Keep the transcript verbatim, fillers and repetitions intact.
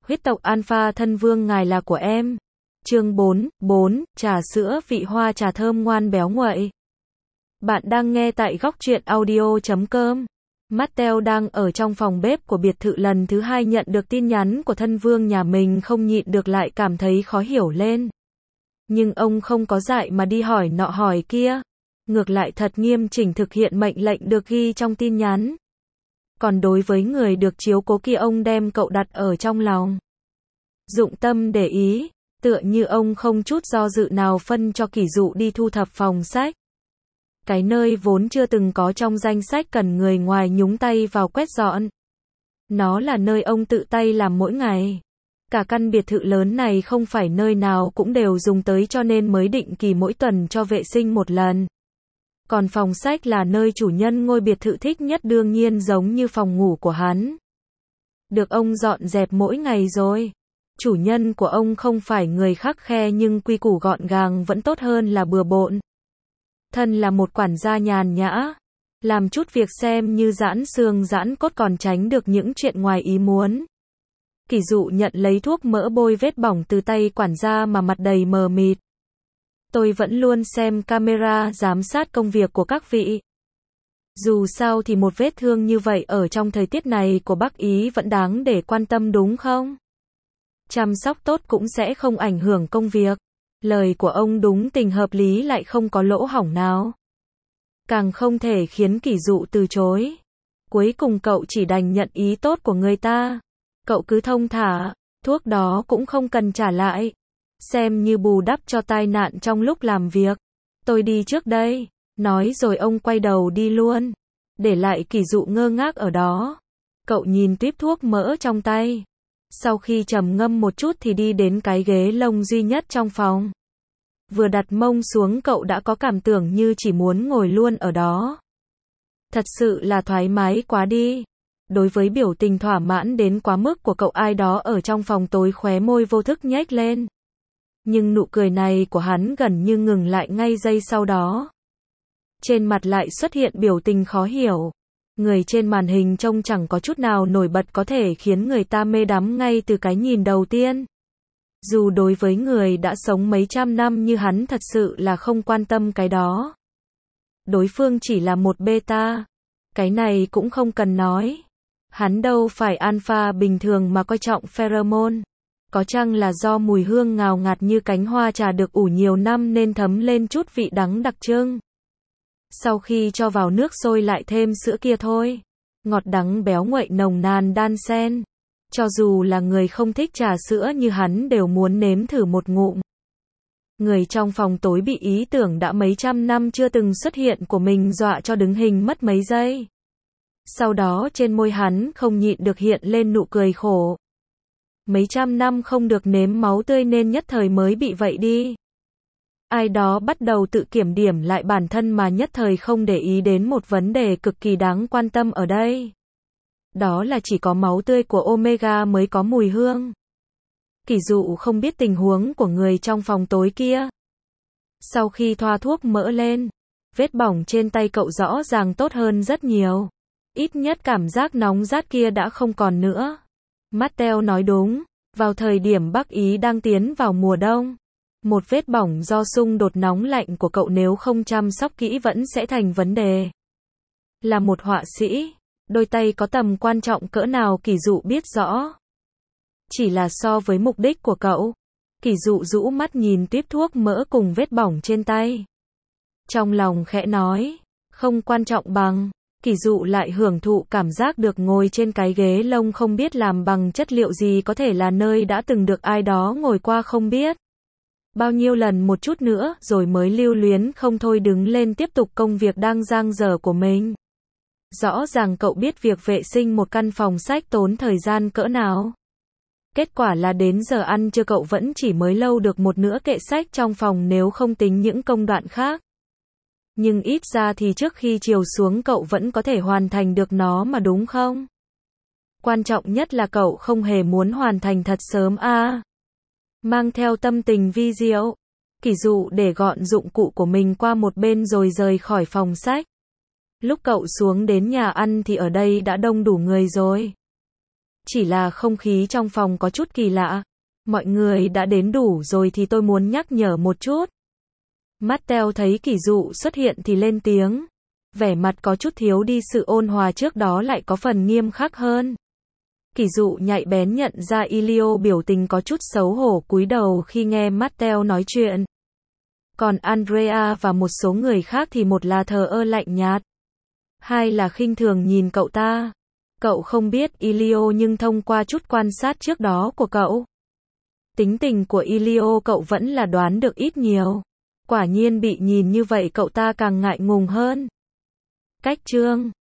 Huyết tộc Alpha thân vương ngài là của em. Chương bốn, bốn, trà sữa vị hoa trà thơm ngoan béo nguậy. Bạn đang nghe tại góc truyện audio chấm com. Matthew đang ở trong phòng bếp của biệt thự lần thứ hai nhận được tin nhắn của thân vương nhà mình, không nhịn được lại cảm thấy khó hiểu lên. Nhưng ông không có dại mà đi hỏi nọ hỏi kia. Ngược lại thật nghiêm chỉnh thực hiện mệnh lệnh được ghi trong tin nhắn. Còn đối với người được chiếu cố kia, ông đem cậu đặt ở trong lòng. Dụng tâm để ý, tựa như ông không chút do dự nào phân cho Kỷ Dụ đi thu thập phòng sách. Cái nơi vốn chưa từng có trong danh sách cần người ngoài nhúng tay vào quét dọn. Nó là nơi ông tự tay làm mỗi ngày. Cả căn biệt thự lớn này không phải nơi nào cũng đều dùng tới, cho nên mới định kỳ mỗi tuần cho vệ sinh một lần. Còn phòng sách là nơi chủ nhân ngôi biệt thự thích nhất, đương nhiên giống như phòng ngủ của hắn. Được ông dọn dẹp mỗi ngày rồi. Chủ nhân của ông không phải người khắt khe, nhưng quy củ gọn gàng vẫn tốt hơn là bừa bộn. Thân là một quản gia nhàn nhã, làm chút việc xem như giãn xương giãn cốt còn tránh được những chuyện ngoài ý muốn. Kỷ Dụ nhận lấy thuốc mỡ bôi vết bỏng từ tay quản gia mà mặt đầy mờ mịt. Tôi vẫn luôn xem camera giám sát công việc của các vị. Dù sao thì một vết thương như vậy ở trong thời tiết này của Bắc Ý vẫn đáng để quan tâm đúng không? Chăm sóc tốt cũng sẽ không ảnh hưởng công việc. Lời của ông đúng tình hợp lý, lại không có lỗ hổng nào. Càng không thể khiến Kỷ Dụ từ chối. Cuối cùng cậu chỉ đành nhận ý tốt của người ta. Cậu cứ thông thả, thuốc đó cũng không cần trả lại. Xem như bù đắp cho tai nạn trong lúc làm việc. Tôi đi trước đây. Nói rồi ông quay đầu đi luôn. Để lại Kỷ Dụ ngơ ngác ở đó. Cậu nhìn tuýp thuốc mỡ trong tay. Sau khi trầm ngâm một chút thì đi đến cái ghế lông duy nhất trong phòng. Vừa đặt mông xuống cậu đã có cảm tưởng như chỉ muốn ngồi luôn ở đó. Thật sự là thoải mái quá đi. Đối với biểu tình thỏa mãn đến quá mức của cậu, ai đó ở trong phòng tối khóe môi vô thức nhếch lên. Nhưng nụ cười này của hắn gần như ngừng lại ngay giây sau đó. Trên mặt lại xuất hiện biểu tình khó hiểu. Người trên màn hình trông chẳng có chút nào nổi bật, có thể khiến người ta mê đắm ngay từ cái nhìn đầu tiên. Dù đối với người đã sống mấy trăm năm như hắn thật sự là không quan tâm cái đó. Đối phương chỉ là một beta. Cái này cũng không cần nói. Hắn đâu phải alpha bình thường mà coi trọng pheromone. Có chăng là do mùi hương ngào ngạt như cánh hoa trà được ủ nhiều năm nên thấm lên chút vị đắng đặc trưng. Sau khi cho vào nước sôi lại thêm sữa kia thôi. Ngọt đắng béo nguậy nồng nàn đan xen. Cho dù là người không thích trà sữa như hắn đều muốn nếm thử một ngụm. Người trong phòng tối bị ý tưởng đã mấy trăm năm chưa từng xuất hiện của mình dọa cho đứng hình mất mấy giây. Sau đó trên môi hắn không nhịn được hiện lên nụ cười khổ. Mấy trăm năm không được nếm máu tươi nên nhất thời mới bị vậy đi. Ai đó bắt đầu tự kiểm điểm lại bản thân mà nhất thời không để ý đến một vấn đề cực kỳ đáng quan tâm ở đây. Đó là chỉ có máu tươi của Omega mới có mùi hương. Kỷ Dụ không biết tình huống của người trong phòng tối kia. Sau khi thoa thuốc mỡ lên, vết bỏng trên tay cậu rõ ràng tốt hơn rất nhiều. Ít nhất cảm giác nóng rát kia đã không còn nữa. Matthew nói đúng, vào thời điểm Bắc Ý đang tiến vào mùa đông, một vết bỏng do xung đột nóng lạnh của cậu nếu không chăm sóc kỹ vẫn sẽ thành vấn đề. Là một họa sĩ, đôi tay có tầm quan trọng cỡ nào Kỷ Dụ biết rõ. Chỉ là so với mục đích của cậu, Kỷ Dụ rũ mắt nhìn tuýp thuốc mỡ cùng vết bỏng trên tay. Trong lòng khẽ nói, không quan trọng bằng. Kỷ Dụ lại hưởng thụ cảm giác được ngồi trên cái ghế lông không biết làm bằng chất liệu gì, có thể là nơi đã từng được ai đó ngồi qua không biết bao nhiêu lần một chút nữa, rồi mới lưu luyến không thôi đứng lên tiếp tục công việc đang dang dở của mình. Rõ ràng cậu biết việc vệ sinh một căn phòng sách tốn thời gian cỡ nào. Kết quả là đến giờ ăn trưa cậu vẫn chỉ mới lâu được một nửa kệ sách trong phòng nếu không tính những công đoạn khác. Nhưng ít ra thì trước khi chiều xuống cậu vẫn có thể hoàn thành được nó mà đúng không? Quan trọng nhất là cậu không hề muốn hoàn thành thật sớm a. À. Mang theo tâm tình vi diệu, Kỷ Dụ để gọn dụng cụ của mình qua một bên rồi rời khỏi phòng sách. Lúc cậu xuống đến nhà ăn thì ở đây đã đông đủ người rồi. Chỉ là không khí trong phòng có chút kỳ lạ. Mọi người đã đến đủ rồi thì tôi muốn nhắc nhở một chút. Matteo thấy Kỷ Dụ xuất hiện thì lên tiếng. Vẻ mặt có chút thiếu đi sự ôn hòa trước đó lại có phần nghiêm khắc hơn. Kỷ Dụ nhạy bén nhận ra Elio biểu tình có chút xấu hổ cúi đầu khi nghe Matteo nói chuyện. Còn Andrea và một số người khác thì một là thờ ơ lạnh nhạt, hai là khinh thường nhìn cậu ta. Cậu không biết Elio nhưng thông qua chút quan sát trước đó của cậu, tính tình của Elio cậu vẫn là đoán được ít nhiều. Quả nhiên bị nhìn như vậy cậu ta càng ngại ngùng hơn. Cách chương